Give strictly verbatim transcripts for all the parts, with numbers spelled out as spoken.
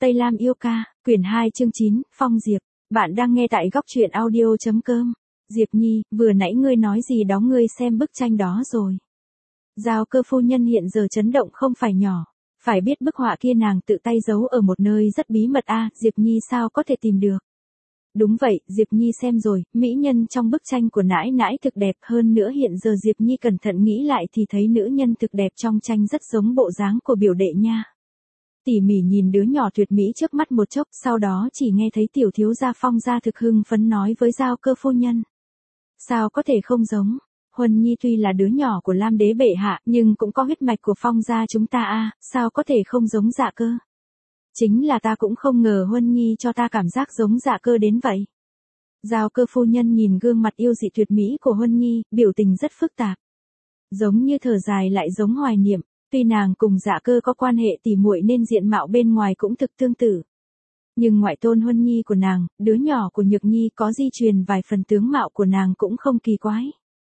Tây Lam yêu ca, quyển hai chương chín, Phong Diệp. Bạn đang nghe tại góc truyện audio.com. Diệp Nhi, vừa nãy ngươi nói gì đó, ngươi xem bức tranh đó rồi. Giao Cơ phu nhân hiện giờ chấn động không phải nhỏ. Phải biết bức họa kia nàng tự tay giấu ở một nơi rất bí mật a, à, Diệp Nhi sao có thể tìm được. Đúng vậy, Diệp Nhi xem rồi, mỹ nhân trong bức tranh của nãi nãi thực đẹp, hơn nữa hiện giờ Diệp Nhi cẩn thận nghĩ lại thì thấy nữ nhân thực đẹp trong tranh rất giống bộ dáng của biểu đệ nha. Tỉ mỉ nhìn đứa nhỏ tuyệt mỹ trước mắt một chốc, sau đó chỉ nghe thấy tiểu thiếu gia Phong gia thực hưng phấn nói với Giao Cơ phu nhân. Sao có thể không giống? Huân Nhi tuy là đứa nhỏ của Lam đế bệ hạ, nhưng cũng có huyết mạch của Phong gia chúng ta a, à, sao có thể không giống Dạ Cơ? Chính là ta cũng không ngờ Huân Nhi cho ta cảm giác giống Dạ Cơ đến vậy. Giao Cơ phu nhân nhìn gương mặt yêu dị tuyệt mỹ của Huân Nhi, biểu tình rất phức tạp. Giống như thở dài lại giống hoài niệm. Tuy nàng cùng Dạ Cơ có quan hệ tỉ muội nên diện mạo bên ngoài cũng thực tương tự. Nhưng ngoại tôn Huân Nhi của nàng, đứa nhỏ của Nhược Nhi có di truyền vài phần tướng mạo của nàng cũng không kỳ quái.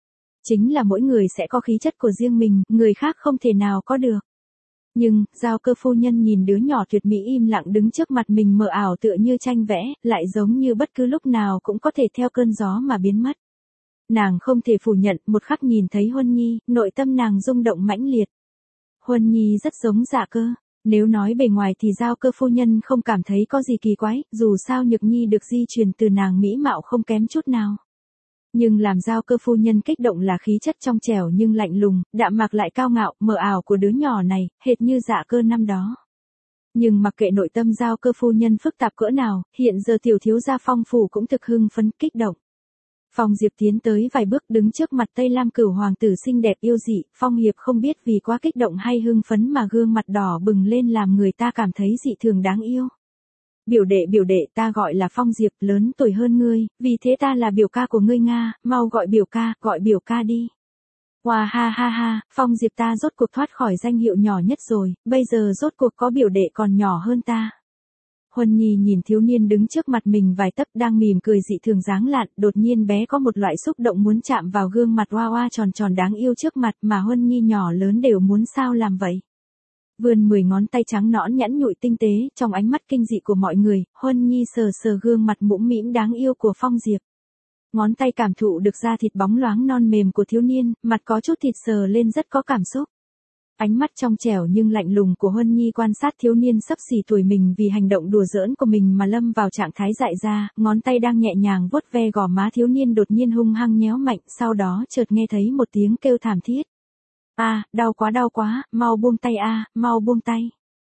Chính là mỗi người sẽ có khí chất của riêng mình, người khác không thể nào có được. Nhưng, Giao Cơ phu nhân nhìn đứa nhỏ tuyệt mỹ im lặng đứng trước mặt mình mờ ảo tựa như tranh vẽ, lại giống như bất cứ lúc nào cũng có thể theo cơn gió mà biến mất. Nàng không thể phủ nhận, một khắc nhìn thấy Huân Nhi, nội tâm nàng rung động mãnh liệt. Huân Nhi rất giống Dạ Cơ. Nếu nói bề ngoài thì Giao Cơ phu nhân không cảm thấy có gì kỳ quái, dù sao Nhược Nhi được di truyền từ nàng mỹ mạo không kém chút nào. Nhưng làm Giao Cơ phu nhân kích động là khí chất trong trẻo nhưng lạnh lùng, đạm mạc lại cao ngạo, mờ ảo của đứa nhỏ này, hệt như Dạ Cơ năm đó. Nhưng mặc kệ nội tâm Giao Cơ phu nhân phức tạp cỡ nào, hiện giờ tiểu thiếu gia Phong phủ cũng thực hưng phấn kích động. Phong Diệp tiến tới vài bước đứng trước mặt Tây Lam cửu hoàng tử xinh đẹp yêu dị, Phong Hiệp không biết vì quá kích động hay hưng phấn mà gương mặt đỏ bừng lên làm người ta cảm thấy dị thường đáng yêu. Biểu đệ biểu đệ, ta gọi là Phong Diệp, lớn tuổi hơn ngươi, vì thế ta là biểu ca của ngươi Nga, mau gọi biểu ca, gọi biểu ca đi. Wow ha ha ha, Phong Diệp ta rốt cuộc thoát khỏi danh hiệu nhỏ nhất rồi, bây giờ rốt cuộc có biểu đệ còn nhỏ hơn ta. Huân Nhi nhìn thiếu niên đứng trước mặt mình vài tấc đang mỉm cười dị thường dáng lạn, đột nhiên bé có một loại xúc động muốn chạm vào gương mặt hoa hoa tròn tròn đáng yêu trước mặt mà Huân Nhi nhỏ lớn đều muốn sao làm vậy. Vươn mười ngón tay trắng nõn nhẵn nhụi tinh tế, trong ánh mắt kinh dị của mọi người, Huân Nhi sờ sờ gương mặt mũm mĩm đáng yêu của Phong Diệp. Ngón tay cảm thụ được da thịt bóng loáng non mềm của thiếu niên, mặt có chút thịt sờ lên rất có cảm xúc. Ánh mắt trong trẻo nhưng lạnh lùng của Huân Nhi quan sát thiếu niên xấp xỉ tuổi mình vì hành động đùa giỡn của mình mà lâm vào trạng thái dại ra, ngón tay đang nhẹ nhàng vuốt ve gò má thiếu niên đột nhiên hung hăng nhéo mạnh, sau đó chợt nghe thấy một tiếng kêu thảm thiết. A, à, đau quá đau quá, mau buông tay a, à, mau buông tay.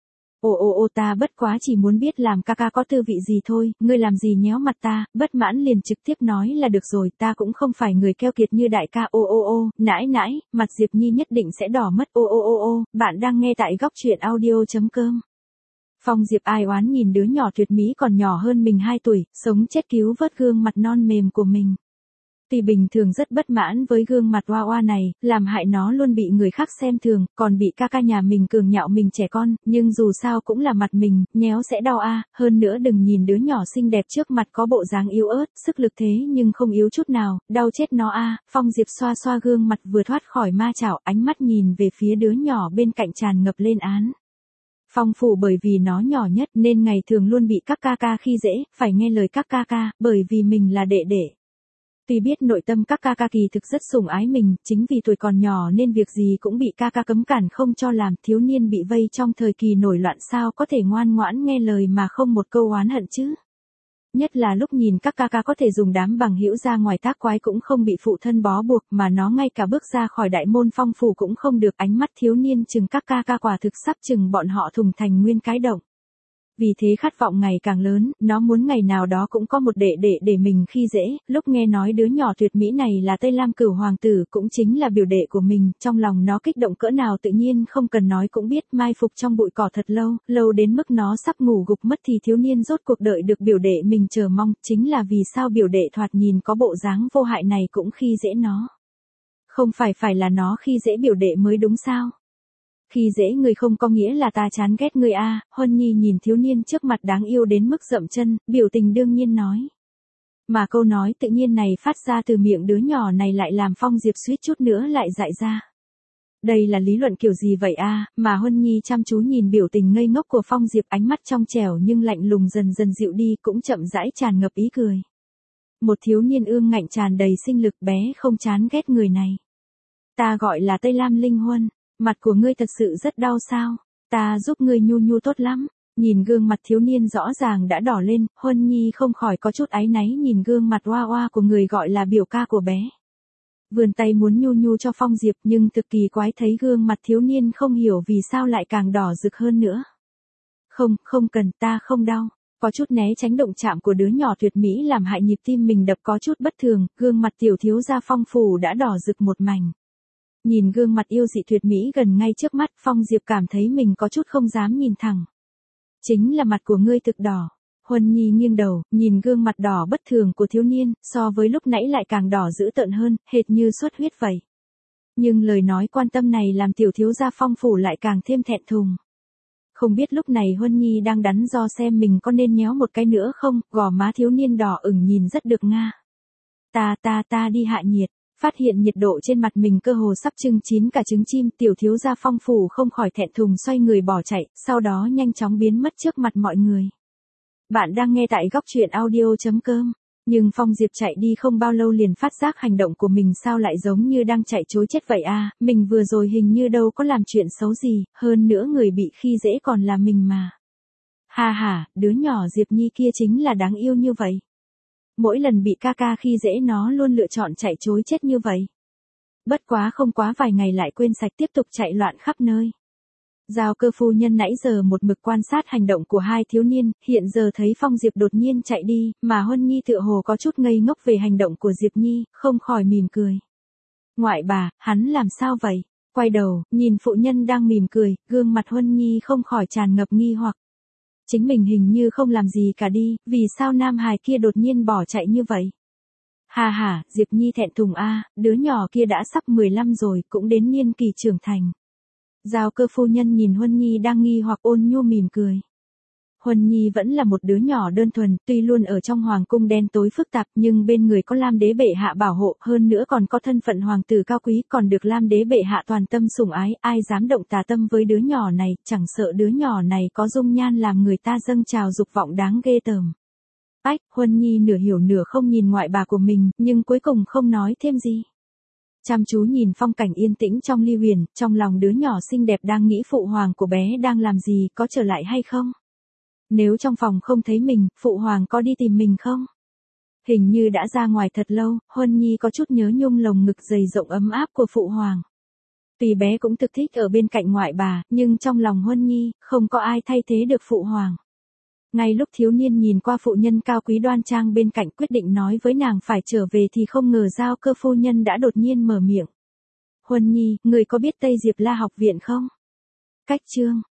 Ồ ồ ồ, ta bất quá chỉ muốn biết làm ca ca có tư vị gì thôi, ngươi làm gì nhéo mặt ta, bất mãn liền trực tiếp nói là được rồi, ta cũng không phải người keo kiệt như đại ca. Ô ô ô, nãi nãi, mặt Diệp Nhi nhất định sẽ đỏ mất. Ô ô ô ô, bạn đang nghe tại góc truyện audio.com. Phong Diệp ai oán nhìn đứa nhỏ tuyệt mỹ còn nhỏ hơn mình hai tuổi, sống chết cứu vớt gương mặt non mềm của mình. Tuy bình thường rất bất mãn với gương mặt hoa hoa này, làm hại nó luôn bị người khác xem thường, còn bị ca ca nhà mình cường nhạo mình trẻ con, nhưng dù sao cũng là mặt mình, nhéo sẽ đau a, à. Hơn nữa đừng nhìn đứa nhỏ xinh đẹp trước mặt có bộ dáng yếu ớt, sức lực thế nhưng không yếu chút nào, đau chết nó a. À. Phong Diệp xoa xoa gương mặt vừa thoát khỏi ma chảo, ánh mắt nhìn về phía đứa nhỏ bên cạnh tràn ngập lên án. Phong phủ bởi vì nó nhỏ nhất nên ngày thường luôn bị các ca ca khi dễ, phải nghe lời các ca ca, bởi vì mình là đệ đệ. Tuy biết nội tâm các ca ca kỳ thực rất sủng ái mình, chính vì tuổi còn nhỏ nên việc gì cũng bị ca ca cấm cản không cho làm, thiếu niên bị vây trong thời kỳ nổi loạn sao có thể ngoan ngoãn nghe lời mà không một câu oán hận chứ. Nhất là lúc nhìn các ca ca có thể dùng đám bằng hữu ra ngoài tác quái cũng không bị phụ thân bó buộc mà nó ngay cả bước ra khỏi đại môn Phong phủ cũng không được, ánh mắt thiếu niên chừng các ca ca quả thực sắp chừng bọn họ thùng thành nguyên cái động. Vì thế khát vọng ngày càng lớn, nó muốn ngày nào đó cũng có một đệ đệ để mình khi dễ, lúc nghe nói đứa nhỏ tuyệt mỹ này là Tây Lam cửu hoàng tử cũng chính là biểu đệ của mình, trong lòng nó kích động cỡ nào tự nhiên không cần nói cũng biết, mai phục trong bụi cỏ thật lâu, lâu đến mức nó sắp ngủ gục mất thì thiếu niên rốt cuộc đợi được biểu đệ mình chờ mong, chính là vì sao biểu đệ thoạt nhìn có bộ dáng vô hại này cũng khi dễ nó. Không phải phải là nó khi dễ biểu đệ mới đúng sao? Khi dễ người không có nghĩa là ta chán ghét người a. Huân Nhi nhìn thiếu niên trước mặt đáng yêu đến mức dậm chân, biểu tình đương nhiên nói. Mà câu nói tự nhiên này phát ra từ miệng đứa nhỏ này lại làm Phong Diệp suýt chút nữa lại dại ra. Đây là lý luận kiểu gì vậy a? Mà Huân Nhi chăm chú nhìn biểu tình ngây ngốc của Phong Diệp, ánh mắt trong trẻo nhưng lạnh lùng dần dần dịu đi, cũng chậm rãi tràn ngập ý cười. Một thiếu niên ương ngạnh tràn đầy sinh lực, bé không chán ghét người này. Ta gọi là Tây Lam Linh Huân, mặt của ngươi thật sự rất đau sao? Ta giúp ngươi nhu nhu tốt lắm. Nhìn gương mặt thiếu niên rõ ràng đã đỏ lên, Huân Nhi không khỏi có chút áy náy nhìn gương mặt oa oa của người gọi là biểu ca của bé. Vươn tay muốn nhu nhu cho Phong Diệp, nhưng thực kỳ quái thấy gương mặt thiếu niên không hiểu vì sao lại càng đỏ rực hơn nữa. Không, không cần, ta không đau. Có chút né tránh động chạm của đứa nhỏ tuyệt mỹ làm hại nhịp tim mình đập có chút bất thường, gương mặt tiểu thiếu gia Phong phủ đã đỏ rực một mảnh. Nhìn gương mặt yêu dị tuyệt mỹ gần ngay trước mắt, Phong Diệp cảm thấy mình có chút không dám nhìn thẳng. Chính là mặt của ngươi thực đỏ. Huân Nhi nghiêng đầu, nhìn gương mặt đỏ bất thường của thiếu niên, so với lúc nãy lại càng đỏ dữ tợn hơn, hệt như xuất huyết vậy. Nhưng lời nói quan tâm này làm tiểu thiếu gia Phong phủ lại càng thêm thẹn thùng. Không biết lúc này Huân Nhi đang đắn do xem mình có nên nhéo một cái nữa không, gò má thiếu niên đỏ ửng nhìn rất được nga. Ta ta ta đi hạ nhiệt, phát hiện nhiệt độ trên mặt mình cơ hồ sắp chưng chín cả trứng chim, tiểu thiếu gia Phong phủ không khỏi thẹn thùng xoay người bỏ chạy, sau đó nhanh chóng biến mất trước mặt mọi người. Bạn đang nghe tại góc truyện audio chấm com. Nhưng Phong Diệp chạy đi không bao lâu liền phát giác hành động của mình sao lại giống như đang chạy trối chết vậy a, mình vừa rồi hình như đâu có làm chuyện xấu gì, hơn nữa người bị khi dễ còn là mình mà. Ha ha, đứa nhỏ Diệp Nhi kia chính là đáng yêu như vậy. Mỗi lần bị ca ca khi dễ nó luôn lựa chọn chạy trối chết như vậy. Bất quá không quá vài ngày lại quên sạch tiếp tục chạy loạn khắp nơi. Giao Cơ phu nhân nãy giờ một mực quan sát hành động của hai thiếu niên, hiện giờ thấy Phong Diệp đột nhiên chạy đi, mà Huân Nhi tựa hồ có chút ngây ngốc về hành động của Diệp Nhi, không khỏi mỉm cười. Ngoại bà, hắn làm sao vậy? Quay đầu, nhìn phụ nhân đang mỉm cười, gương mặt Huân Nhi không khỏi tràn ngập nghi hoặc. Chính mình hình như không làm gì cả đi, vì sao nam hài kia đột nhiên bỏ chạy như vậy? Hà hà, Diệp Nhi thẹn thùng a, đứa nhỏ kia đã sắp mười lăm rồi, cũng đến niên kỳ trưởng thành. Giao Cơ phu nhân nhìn Huân Nhi đang nghi hoặc ôn nhu mỉm cười. Huân Nhi vẫn là một đứa nhỏ đơn thuần, tuy luôn ở trong hoàng cung đen tối phức tạp nhưng bên người có Lam đế bệ hạ bảo hộ, hơn nữa còn có thân phận hoàng tử cao quý, còn được Lam đế bệ hạ toàn tâm sủng ái, ai dám động tà tâm với đứa nhỏ này, chẳng sợ đứa nhỏ này có dung nhan làm người ta dâng trào dục vọng đáng ghê tởm. Ách, Huân Nhi nửa hiểu nửa không nhìn ngoại bà của mình, nhưng cuối cùng không nói thêm gì. Chăm chú nhìn phong cảnh yên tĩnh trong ly huyền, trong lòng đứa nhỏ xinh đẹp đang nghĩ phụ hoàng của bé đang làm gì, có trở lại hay không? Nếu trong phòng không thấy mình, phụ hoàng có đi tìm mình không? Hình như đã ra ngoài thật lâu, Huân Nhi có chút nhớ nhung lồng ngực dày rộng ấm áp của phụ hoàng. Tuy bé cũng thực thích ở bên cạnh ngoại bà, nhưng trong lòng Huân Nhi, không có ai thay thế được phụ hoàng. Ngay lúc thiếu niên nhìn qua phụ nhân cao quý đoan trang bên cạnh quyết định nói với nàng phải trở về thì không ngờ Giao Cơ phu nhân đã đột nhiên mở miệng. Huân Nhi, người có biết Tây Diệp La học viện không? Cách chương.